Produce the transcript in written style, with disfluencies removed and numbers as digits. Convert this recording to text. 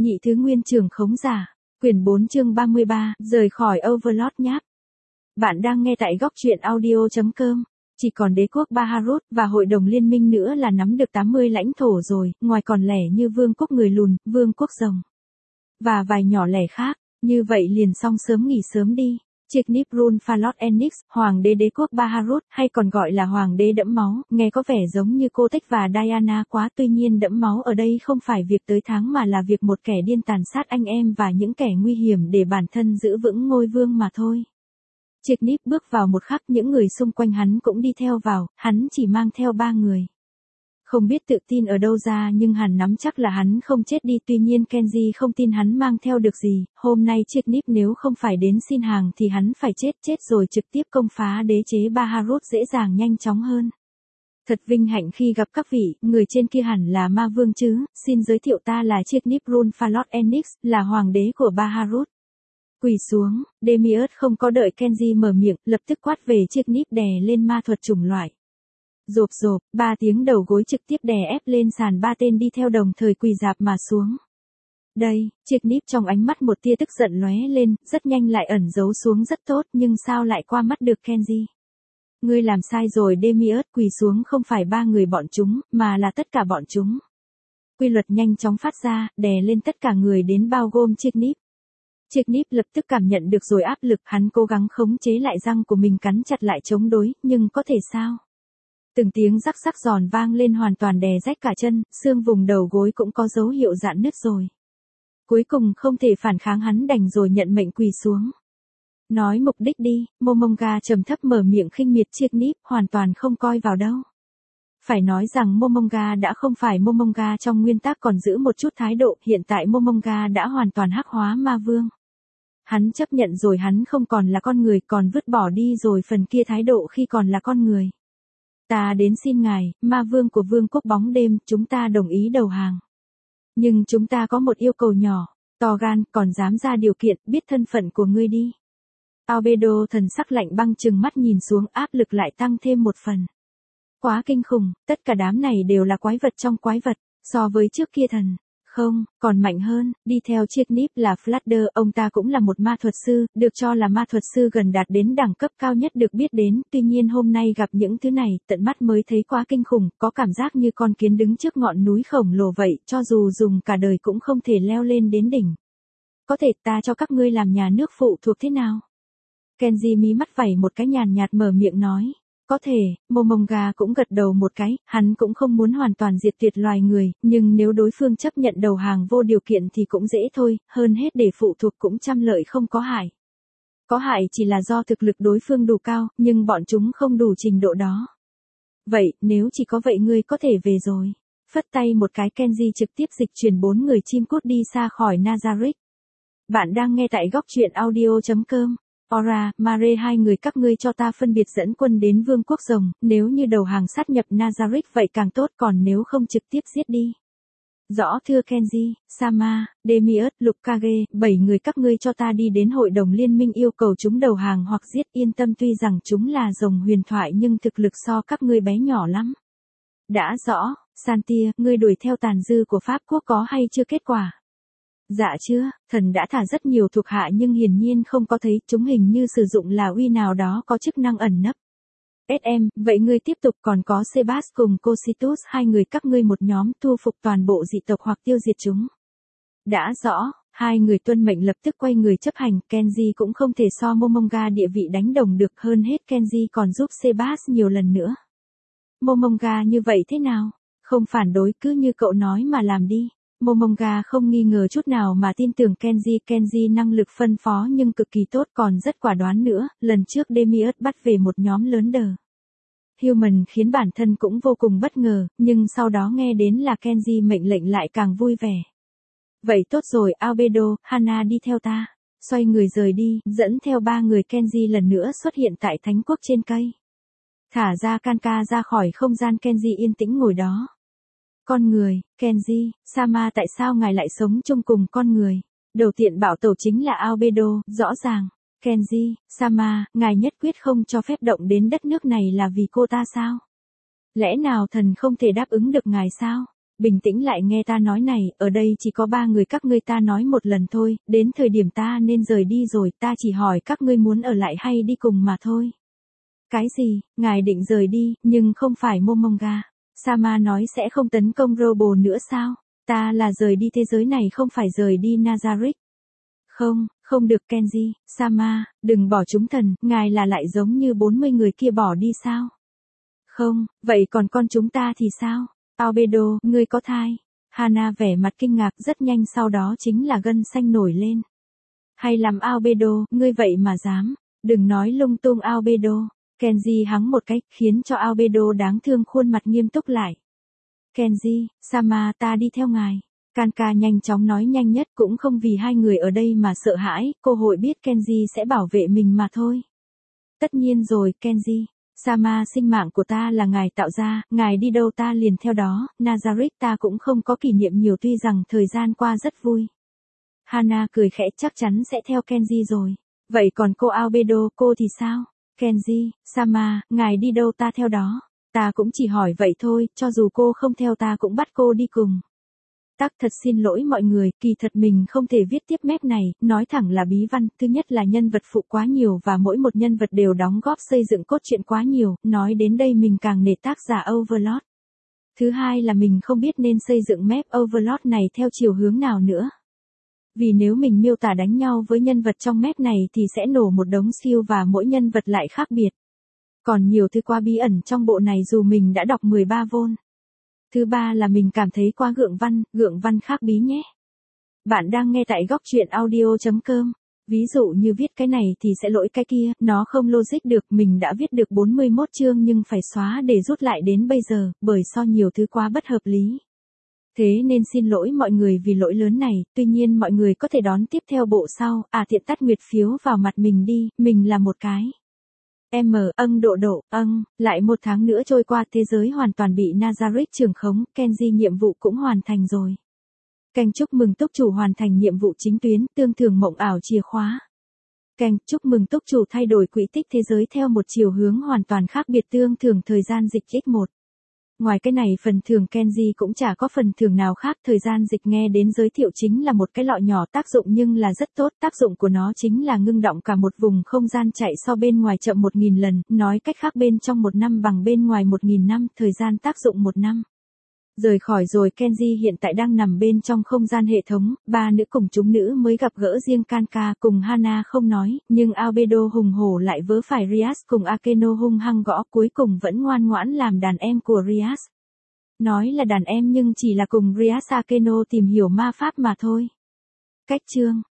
Nhị thứ nguyên trưởng khống giả. Quyển 4 chương 33, rời khỏi Overlord nháp. Bạn đang nghe tại góc truyện audio.com. Chỉ còn đế quốc Baharut và hội đồng liên minh nữa là nắm được 80 lãnh thổ rồi, ngoài còn lẻ như vương quốc người lùn, vương quốc rồng. Và vài nhỏ lẻ khác, như vậy liền xong sớm nghỉ sớm đi. Chignip Run Falot Enix, hoàng đế đế quốc Baharut, hay còn gọi là hoàng đế đẫm máu, nghe có vẻ giống như cô Tech và Diana quá, tuy nhiên đẫm máu ở đây không phải việc tới tháng mà là việc một kẻ điên tàn sát anh em và những kẻ nguy hiểm để bản thân giữ vững ngôi vương mà thôi. Chignip bước vào một khắc, những người xung quanh hắn cũng đi theo vào, hắn chỉ mang theo 3 người. Không biết tự tin ở đâu ra nhưng hắn nắm chắc là hắn không chết đi, tuy nhiên Kenji không tin hắn mang theo được gì, hôm nay Chignip nếu không phải đến xin hàng thì hắn phải chết rồi trực tiếp công phá đế chế Baharut dễ dàng nhanh chóng hơn. Thật vinh hạnh khi gặp các vị, người trên kia hẳn là ma vương chứ, xin giới thiệu ta là Chignip Run Falot Enix, là hoàng đế của Baharut. Quỳ xuống, Demiurge không có đợi Kenji mở miệng, lập tức quát về Chignip đè lên ma thuật chủng loại. Rộp rộp, 3 tiếng đầu gối trực tiếp đè ép lên sàn, 3 tên đi theo đồng thời quỳ rạp mà xuống. Đây, Chignip trong ánh mắt một tia tức giận lóe lên, rất nhanh lại ẩn giấu xuống rất tốt, nhưng sao lại qua mắt được Kenji? Ngươi làm sai rồi Demiurge, quỳ xuống không phải 3 người bọn chúng, mà là tất cả bọn chúng. Quy luật nhanh chóng phát ra, đè lên tất cả người đến bao gồm Chignip. Chignip lập tức cảm nhận được rồi áp lực, hắn cố gắng khống chế lại răng của mình cắn chặt lại chống đối, nhưng có thể sao? Từng tiếng rắc rắc giòn vang lên hoàn toàn đè rách cả chân, xương vùng đầu gối cũng có dấu hiệu rạn nứt rồi. Cuối cùng không thể phản kháng, hắn đành rồi nhận mệnh quỳ xuống. Nói mục đích đi, Momonga trầm thấp mở miệng khinh miệt Chignip, hoàn toàn không coi vào đâu. Phải nói rằng Momonga đã không phải Momonga trong nguyên tắc còn giữ một chút thái độ, hiện tại Momonga đã hoàn toàn hắc hóa ma vương. Hắn chấp nhận rồi, hắn không còn là con người, còn vứt bỏ đi rồi phần kia thái độ khi còn là con người. Ta đến xin ngài, ma vương của vương quốc bóng đêm, chúng ta đồng ý đầu hàng. Nhưng chúng ta có một yêu cầu nhỏ, to gan, còn dám ra điều kiện, biết thân phận của ngươi đi. Albedo thần sắc lạnh băng trừng mắt nhìn xuống, áp lực lại tăng thêm một phần. Quá kinh khủng, tất cả đám này đều là quái vật trong quái vật, so với trước kia thần. Không, còn mạnh hơn, đi theo Chignip là Fladder, ông ta cũng là một ma thuật sư, được cho là ma thuật sư gần đạt đến đẳng cấp cao nhất được biết đến, tuy nhiên hôm nay gặp những thứ này, tận mắt mới thấy quá kinh khủng, có cảm giác như con kiến đứng trước ngọn núi khổng lồ vậy, cho dù dùng cả đời cũng không thể leo lên đến đỉnh. Có thể ta cho các ngươi làm nhà nước phụ thuộc thế nào? Kenji mí mắt vẩy một cái nhàn nhạt mở miệng nói. Có thể, Momonga cũng gật đầu một cái, hắn cũng không muốn hoàn toàn diệt tuyệt loài người, nhưng nếu đối phương chấp nhận đầu hàng vô điều kiện thì cũng dễ thôi, hơn hết để phụ thuộc cũng trăm lợi không có hại. Có hại chỉ là do thực lực đối phương đủ cao, nhưng bọn chúng không đủ trình độ đó. Vậy, nếu chỉ có vậy ngươi có thể về rồi. Phất tay một cái, Kenji trực tiếp dịch chuyển 4 người chim cút đi xa khỏi Nazarick. Bạn đang nghe tại góc truyện audio.com. Ora, Mare, 2 người các ngươi cho ta phân biệt dẫn quân đến vương quốc rồng, nếu như đầu hàng sát nhập Nazarick vậy càng tốt, còn nếu không trực tiếp giết đi. Rõ thưa Kenji, Sama, Demiurge, Lukage, 7 người các ngươi cho ta đi đến hội đồng liên minh yêu cầu chúng đầu hàng hoặc giết, yên tâm, tuy rằng chúng là rồng huyền thoại nhưng thực lực so các ngươi bé nhỏ lắm. Đã rõ, Santia, ngươi đuổi theo tàn dư của Pháp quốc có hay chưa kết quả? Dạ chưa, thần đã thả rất nhiều thuộc hạ nhưng hiển nhiên không có thấy, chúng hình như sử dụng là uy nào đó có chức năng ẩn nấp. SM, vậy ngươi tiếp tục, còn có Sebas cùng Cositus, 2 người các ngươi một nhóm, thu phục toàn bộ dị tộc hoặc tiêu diệt chúng. Đã rõ, 2 người tuân mệnh lập tức quay người chấp hành, Kenji cũng không thể so Momonga địa vị đánh đồng được, hơn hết Kenji còn giúp Sebas nhiều lần nữa. Momonga như vậy thế nào? Không phản đối, cứ như cậu nói mà làm đi. Momonga không nghi ngờ chút nào mà tin tưởng Kenji năng lực phân phó nhưng cực kỳ tốt, còn rất quả đoán nữa, lần trước Demiurge bắt về một nhóm lớn đờ Human khiến bản thân cũng vô cùng bất ngờ, nhưng sau đó nghe đến là Kenji mệnh lệnh lại càng vui vẻ. Vậy tốt rồi, Albedo, Hana đi theo ta, xoay người rời đi, dẫn theo 3 người Kenji lần nữa xuất hiện tại thánh quốc trên cây. Thả ra Kanka ra khỏi không gian, Kenji yên tĩnh ngồi đó. Con người, Kenji, Sama, tại sao ngài lại sống chung cùng con người? Đầu tiện bảo tẩu chính là Albedo, rõ ràng. Kenji, Sama, ngài nhất quyết không cho phép động đến đất nước này là vì cô ta sao? Lẽ nào thần không thể đáp ứng được ngài sao? bình tĩnh lại nghe ta nói này, ở đây chỉ có 3 người các ngươi ta nói một lần thôi, đến thời điểm ta nên rời đi rồi, ta chỉ hỏi các ngươi muốn ở lại hay đi cùng mà thôi. Cái gì, ngài định rời đi, nhưng không phải Momonga. Sama nói sẽ không tấn công Robo nữa sao? Ta là rời đi thế giới này không phải rời đi Nazarick. Không, không được Kenji, Sama, đừng bỏ chúng thần, ngài là lại giống như 40 người kia bỏ đi sao? Không, vậy còn con chúng ta thì sao? Albedo, ngươi có thai. Hana vẻ mặt kinh ngạc rất nhanh sau đó chính là gân xanh nổi lên. Hay làm Albedo, ngươi vậy mà dám. Đừng nói lung tung Albedo. Kenji hắng một cái, khiến cho Albedo đáng thương khuôn mặt nghiêm túc lại. Kenji, Sama ta đi theo ngài. Kanka nhanh chóng nói nhanh nhất cũng không vì hai người ở đây mà sợ hãi, cô hội biết Kenji sẽ bảo vệ mình mà thôi. Tất nhiên rồi, Kenji. Sama sinh mạng của ta là ngài tạo ra, ngài đi đâu ta liền theo đó, Nazarick ta cũng không có kỷ niệm nhiều tuy rằng thời gian qua rất vui. Hana cười khẽ chắc chắn sẽ theo Kenji rồi. Vậy còn cô Albedo, cô thì sao? Kenji, Sama, ngài đi đâu ta theo đó. Ta cũng chỉ hỏi vậy thôi, cho dù cô không theo ta cũng bắt cô đi cùng. Tắc thật xin lỗi mọi người, kỳ thật mình không thể viết tiếp mép này, nói thẳng là bí văn, thứ nhất là nhân vật phụ quá nhiều và mỗi một nhân vật đều đóng góp xây dựng cốt truyện quá nhiều, nói đến đây mình càng nể tác giả Overlord. Thứ hai là mình không biết nên xây dựng mép Overlord này theo chiều hướng nào nữa. Vì nếu mình miêu tả đánh nhau với nhân vật trong mép này thì sẽ nổ một đống siêu và mỗi nhân vật lại khác biệt. Còn nhiều thứ quá bí ẩn trong bộ này dù mình đã đọc 13 vôn. Thứ ba là mình cảm thấy quá gượng văn khác bí nhé. Bạn đang nghe tại góc truyện audio.com. Ví dụ như viết cái này thì sẽ lỗi cái kia, nó không logic được, mình đã viết được 41 chương nhưng phải xóa để rút lại đến bây giờ, bởi so nhiều thứ quá bất hợp lý. Thế nên xin lỗi mọi người vì lỗi lớn này, tuy nhiên mọi người có thể đón tiếp theo bộ sau, tiện tắt nguyệt phiếu vào mặt mình đi, mình là một cái. Lại một tháng nữa trôi qua thế giới hoàn toàn bị Nazarick trưởng khống, Kenji nhiệm vụ cũng hoàn thành rồi. Kênh chúc mừng túc chủ hoàn thành nhiệm vụ chính tuyến, tương thường mộng ảo chìa khóa. Kênh chúc mừng túc chủ thay đổi quỹ tích thế giới theo một chiều hướng hoàn toàn khác biệt tương thường thời gian dịch x1. Ngoài cái này phần thưởng Kenji cũng chả có phần thưởng nào khác, thời gian dịch nghe đến giới thiệu chính là một cái lọ nhỏ tác dụng nhưng là rất tốt, tác dụng của nó chính là ngưng động cả một vùng không gian chạy so bên ngoài chậm 1000 lần, nói cách khác bên trong 1 năm bằng bên ngoài 1000 năm, thời gian tác dụng 1 năm. Rời khỏi rồi Kenji hiện tại đang nằm bên trong không gian hệ thống, 3 nữ cùng chúng nữ mới gặp gỡ riêng Kanka cùng Hana không nói, nhưng Albedo hùng hổ lại vớ phải Rias cùng Akeno hung hăng gõ cuối cùng vẫn ngoan ngoãn làm đàn em của Rias. Nói là đàn em nhưng chỉ là cùng Rias Akeno tìm hiểu ma pháp mà thôi. Cách chương